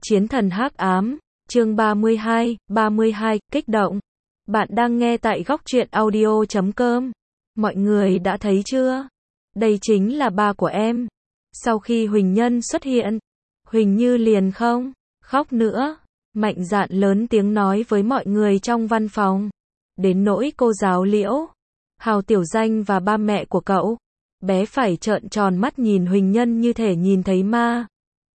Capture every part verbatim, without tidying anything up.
Chiến thần hắc ám, chương ba mươi hai, ba mươi hai, kích động. Bạn đang nghe tại góc truyện audio chấm com. Mọi người đã thấy chưa? Đây chính là ba của em. Sau khi Huỳnh Nhân xuất hiện, Huỳnh Như liền không khóc nữa, mạnh dạn lớn tiếng nói với mọi người trong văn phòng. Đến nỗi cô giáo Liễu, Hào Tiểu Danh và ba mẹ của cậu, bé phải trợn tròn mắt nhìn Huỳnh Nhân như thể nhìn thấy ma.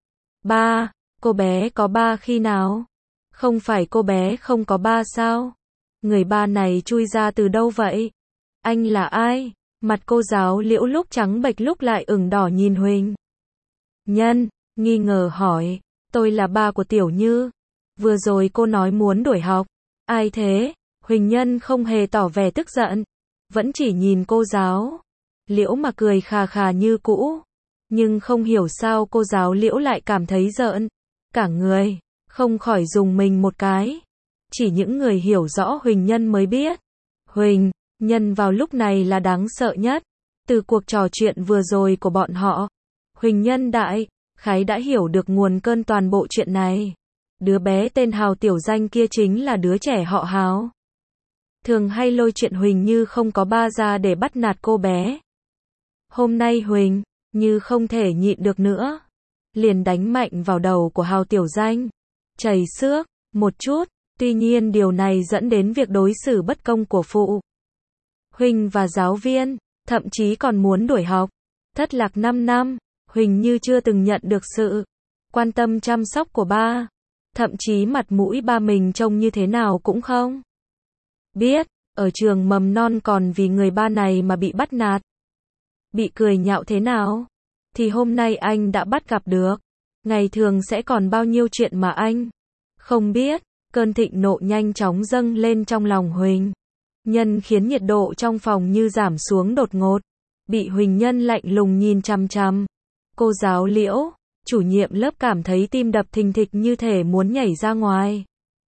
Ba, cô bé có ba khi nào? Không phải cô bé không có ba sao? Người ba này chui ra từ đâu vậy? Anh là ai? Mặt cô giáo Liễu lúc trắng bệch lúc lại ửng đỏ nhìn Huỳnh Nhân, nghi ngờ hỏi, tôi là ba của Tiểu Như. Vừa rồi cô nói muốn đuổi học. Ai thế? Huỳnh Nhân không hề tỏ vẻ tức giận, vẫn chỉ nhìn cô giáo Liễu mà cười khà khà như cũ. Nhưng không hiểu sao cô giáo Liễu lại cảm thấy giận cả người, không khỏi dùng mình một cái. Chỉ những người hiểu rõ Huỳnh Nhân mới biết, Huỳnh Nhân vào lúc này là đáng sợ nhất. Từ cuộc trò chuyện vừa rồi của bọn họ, Huỳnh Nhân đại khái đã hiểu được nguồn cơn toàn bộ chuyện này. Đứa bé tên Hào Tiểu Danh kia chính là đứa trẻ họ Hào, thường hay lôi chuyện Huỳnh Như không có ba ra để bắt nạt cô bé. Hôm nay Huỳnh Như không thể nhịn được nữa, liền đánh mạnh vào đầu của Hào Tiểu Danh, chảy xước một chút. Tuy nhiên điều này dẫn đến việc đối xử bất công của phụ huynh và giáo viên, thậm chí còn muốn đuổi học. Thất lạc năm năm, Huỳnh Như chưa từng nhận được sự quan tâm chăm sóc của ba, thậm chí mặt mũi ba mình trông như thế nào cũng không biết. Ở trường mầm non còn vì người ba này mà bị bắt nạt, bị cười nhạo thế nào, thì hôm nay anh đã bắt gặp được. Ngày thường sẽ còn bao nhiêu chuyện mà anh không biết. Cơn thịnh nộ nhanh chóng dâng lên trong lòng Huỳnh Nhân, khiến nhiệt độ trong phòng như giảm xuống đột ngột. Bị Huỳnh Nhân lạnh lùng nhìn chằm chằm, cô giáo Liễu, chủ nhiệm lớp cảm thấy tim đập thình thịch như thể muốn nhảy ra ngoài.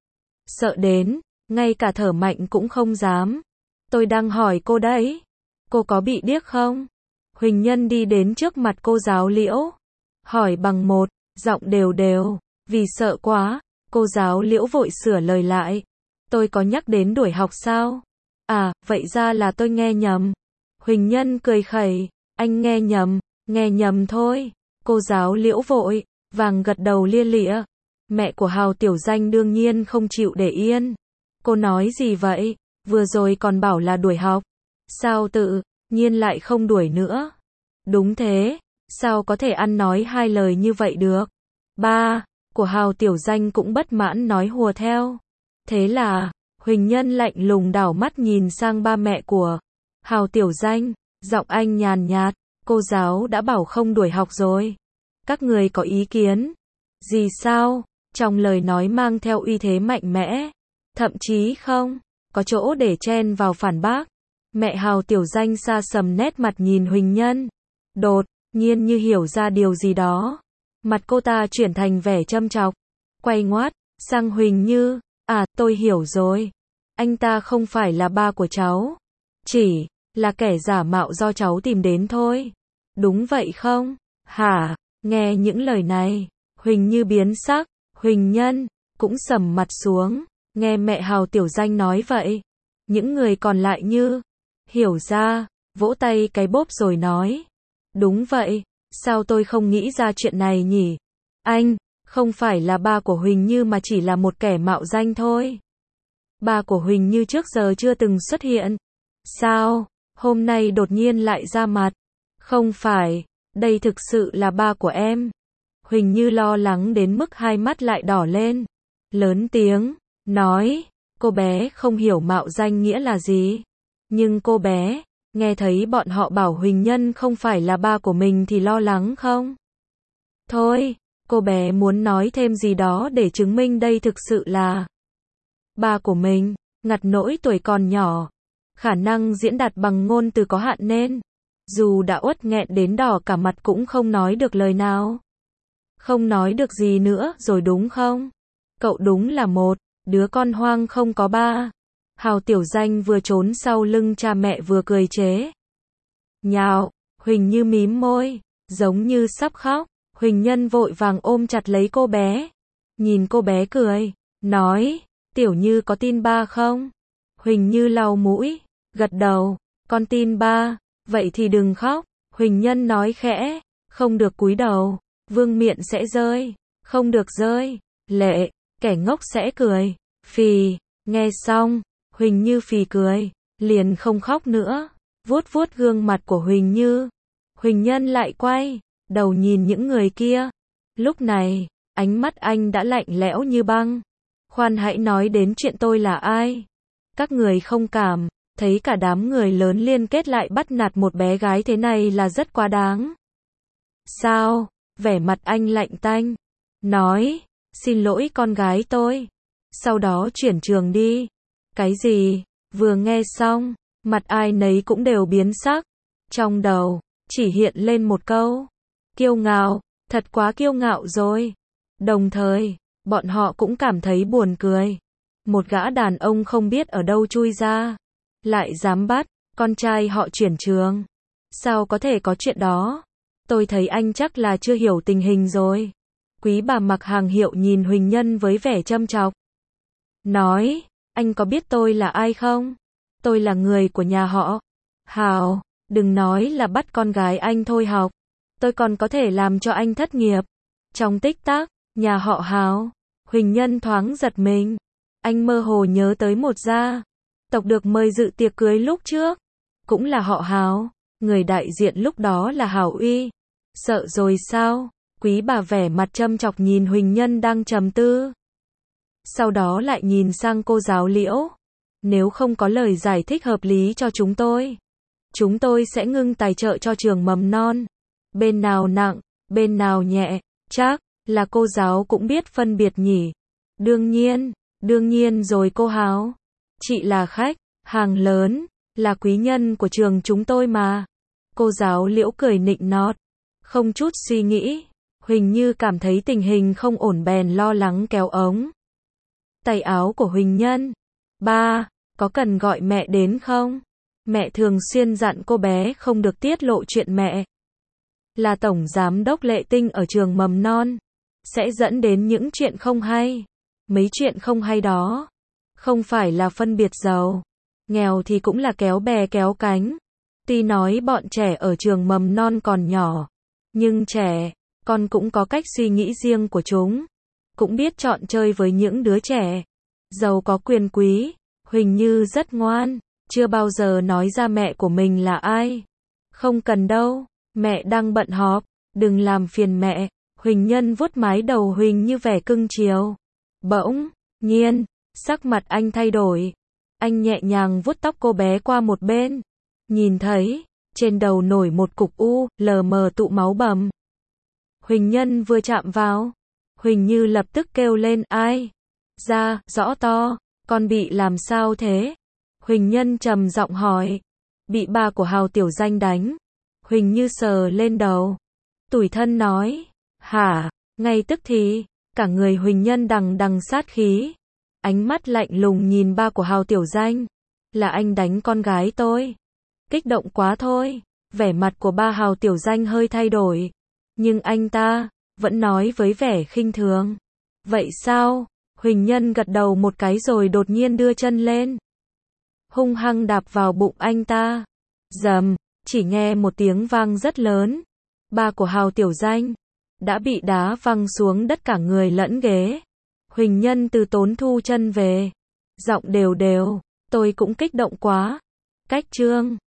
Sợ đến, ngay cả thở mạnh cũng không dám. Tôi đang hỏi cô đấy, cô có bị điếc không? Huỳnh Nhân đi đến trước mặt cô giáo Liễu, hỏi bằng một giọng đều đều. Vì sợ quá, cô giáo Liễu vội sửa lời lại. Tôi có nhắc đến đuổi học sao? À, vậy ra là tôi nghe nhầm. Huỳnh Nhân cười khẩy, anh nghe nhầm, nghe nhầm thôi. Cô giáo Liễu vội vàng gật đầu lia lịa. Mẹ của Hào Tiểu Danh đương nhiên không chịu để yên. Cô nói gì vậy? Vừa rồi còn bảo là đuổi học, sao tự nhiên lại không đuổi nữa? Đúng thế, sao có thể ăn nói hai lời như vậy được? Ba của Hào Tiểu Danh cũng bất mãn nói hùa theo. Thế là, Huỳnh Nhân lạnh lùng đảo mắt nhìn sang ba mẹ của Hào Tiểu Danh, giọng anh nhàn nhạt, cô giáo đã bảo không đuổi học rồi. Các người có ý kiến gì sao? Trong lời nói mang theo uy thế mạnh mẽ, thậm chí không có chỗ để chen vào phản bác. Mẹ Hào Tiểu Danh sa sầm nét mặt nhìn Huỳnh Nhân, đột nhiên như hiểu ra điều gì đó. Mặt cô ta chuyển thành vẻ châm chọc, quay ngoắt sang Huỳnh Như, à, tôi hiểu rồi. Anh ta không phải là ba của cháu, chỉ là kẻ giả mạo do cháu tìm đến thôi. Đúng vậy không? Hả? Nghe những lời này, Huỳnh Như biến sắc, Huỳnh Nhân cũng sầm mặt xuống. Nghe mẹ Hào Tiểu Danh nói vậy, những người còn lại như hiểu ra, vỗ tay cái bốp rồi nói, đúng vậy. Sao tôi không nghĩ ra chuyện này nhỉ? Anh không phải là ba của Huỳnh Như mà chỉ là một kẻ mạo danh thôi. Ba của Huỳnh Như trước giờ chưa từng xuất hiện. Sao, hôm nay đột nhiên lại ra mặt? Không phải, đây thực sự là ba của em. Huỳnh Như lo lắng đến mức hai mắt lại đỏ lên, lớn tiếng nói, cô bé không hiểu mạo danh nghĩa là gì. Nhưng cô bé nghe thấy bọn họ bảo Huỳnh Nhân không phải là ba của mình thì lo lắng không? Thôi, cô bé muốn nói thêm gì đó để chứng minh đây thực sự là ba của mình. Ngặt nỗi tuổi còn nhỏ, khả năng diễn đạt bằng ngôn từ có hạn nên, dù đã uất nghẹn đến đỏ cả mặt cũng không nói được lời nào. Không nói được gì nữa rồi đúng không? Cậu đúng là một đứa con hoang không có ba. Hào Tiểu Danh vừa trốn sau lưng cha mẹ vừa cười chế nhạo. Huỳnh Như mím môi, giống như sắp khóc. Huỳnh Nhân vội vàng ôm chặt lấy cô bé, nhìn cô bé cười, nói, Tiểu Như có tin ba không? Huỳnh Như lau mũi, gật đầu, con tin ba, vậy thì đừng khóc. Huỳnh Nhân nói khẽ, không được cúi đầu, vương miện sẽ rơi, không được rơi, lệ, kẻ ngốc sẽ cười, phì, nghe xong, Huỳnh Như phì cười, liền không khóc nữa, vuốt vuốt gương mặt của Huỳnh Như. Huỳnh Nhân lại quay đầu nhìn những người kia, lúc này, ánh mắt anh đã lạnh lẽo như băng. Khoan hãy nói đến chuyện tôi là ai. Các người không cảm thấy cả đám người lớn liên kết lại bắt nạt một bé gái thế này là rất quá đáng. Sao? Vẻ mặt anh lạnh tanh, nói, xin lỗi con gái tôi, sau đó chuyển trường đi. Cái gì? Vừa nghe xong, mặt ai nấy cũng đều biến sắc, trong đầu chỉ hiện lên một câu, kiêu ngạo, thật quá kiêu ngạo rồi. Đồng thời, bọn họ cũng cảm thấy buồn cười. Một gã đàn ông không biết ở đâu chui ra, lại dám bắt con trai họ chuyển trường. Sao có thể có chuyện đó? Tôi thấy anh chắc là chưa hiểu tình hình rồi. Quý bà mặc hàng hiệu nhìn Huỳnh Nhân với vẻ châm chọc. Nói, anh có biết tôi là ai không? Tôi là người của nhà họ Hào, đừng nói là bắt con gái anh thôi học. Tôi còn có thể làm cho anh thất nghiệp. Trong tích tắc, nhà họ Hào, Huỳnh Nhân thoáng giật mình. Anh mơ hồ nhớ tới một gia tộc được mời dự tiệc cưới lúc trước, cũng là họ Hào, người đại diện lúc đó là Hào Uy. Sợ rồi sao? Quý bà vẻ mặt châm chọc nhìn Huỳnh Nhân đang trầm tư. Sau đó lại nhìn sang cô giáo Liễu. Nếu không có lời giải thích hợp lý cho chúng tôi, chúng tôi sẽ ngưng tài trợ cho trường mầm non. Bên nào nặng, bên nào nhẹ, chắc là cô giáo cũng biết phân biệt nhỉ. Đương nhiên, đương nhiên rồi cô Hào. Chị là khách hàng lớn, là quý nhân của trường chúng tôi mà. Cô giáo Liễu cười nịnh nọt, không chút suy nghĩ. Huỳnh Như cảm thấy tình hình không ổn bèn lo lắng kéo ống tay áo của Huỳnh Nhân. Ba, có cần gọi mẹ đến không? Mẹ thường xuyên dặn cô bé không được tiết lộ chuyện mẹ là tổng giám đốc Lệ Tinh ở trường mầm non, sẽ dẫn đến những chuyện không hay. Mấy chuyện không hay đó, không phải là phân biệt giàu, nghèo thì cũng là kéo bè kéo cánh. Tuy nói bọn trẻ ở trường mầm non còn nhỏ, nhưng trẻ con cũng có cách suy nghĩ riêng của chúng, cũng biết chọn chơi với những đứa trẻ giàu có quyền quý. Huỳnh Như rất ngoan, chưa bao giờ nói ra mẹ của mình là ai. Không cần đâu, mẹ đang bận họp, đừng làm phiền mẹ. Huỳnh Nhân vuốt mái đầu Huỳnh Như vẻ cưng chiều. Bỗng nhiên, sắc mặt anh thay đổi. Anh nhẹ nhàng vuốt tóc cô bé qua một bên, nhìn thấy trên đầu nổi một cục u lờ mờ tụ máu bầm. Huỳnh Nhân vừa chạm vào, Huỳnh Như lập tức kêu lên, ai? Ra, rõ to, con bị làm sao thế? Huỳnh Nhân trầm giọng hỏi. Bị ba của Hào Tiểu Danh đánh. Huỳnh Như sờ lên đầu, tủi thân nói. Hả? Ngay tức thì, cả người Huỳnh Nhân đằng đằng sát khí. Ánh mắt lạnh lùng nhìn ba của Hào Tiểu Danh. Là anh đánh con gái tôi. Kích động quá thôi. Vẻ mặt của ba Hào Tiểu Danh hơi thay đổi. Nhưng anh ta vẫn nói với vẻ khinh thường. Vậy sao? Huỳnh Nhân gật đầu một cái rồi đột nhiên đưa chân lên, hung hăng đạp vào bụng anh ta. Dầm, chỉ nghe một tiếng vang rất lớn. Ba của Hào Tiểu Danh đã bị đá văng xuống đất cả người lẫn ghế. Huỳnh Nhân từ tốn thu chân về, giọng đều đều, tôi cũng kích động quá. Cách chương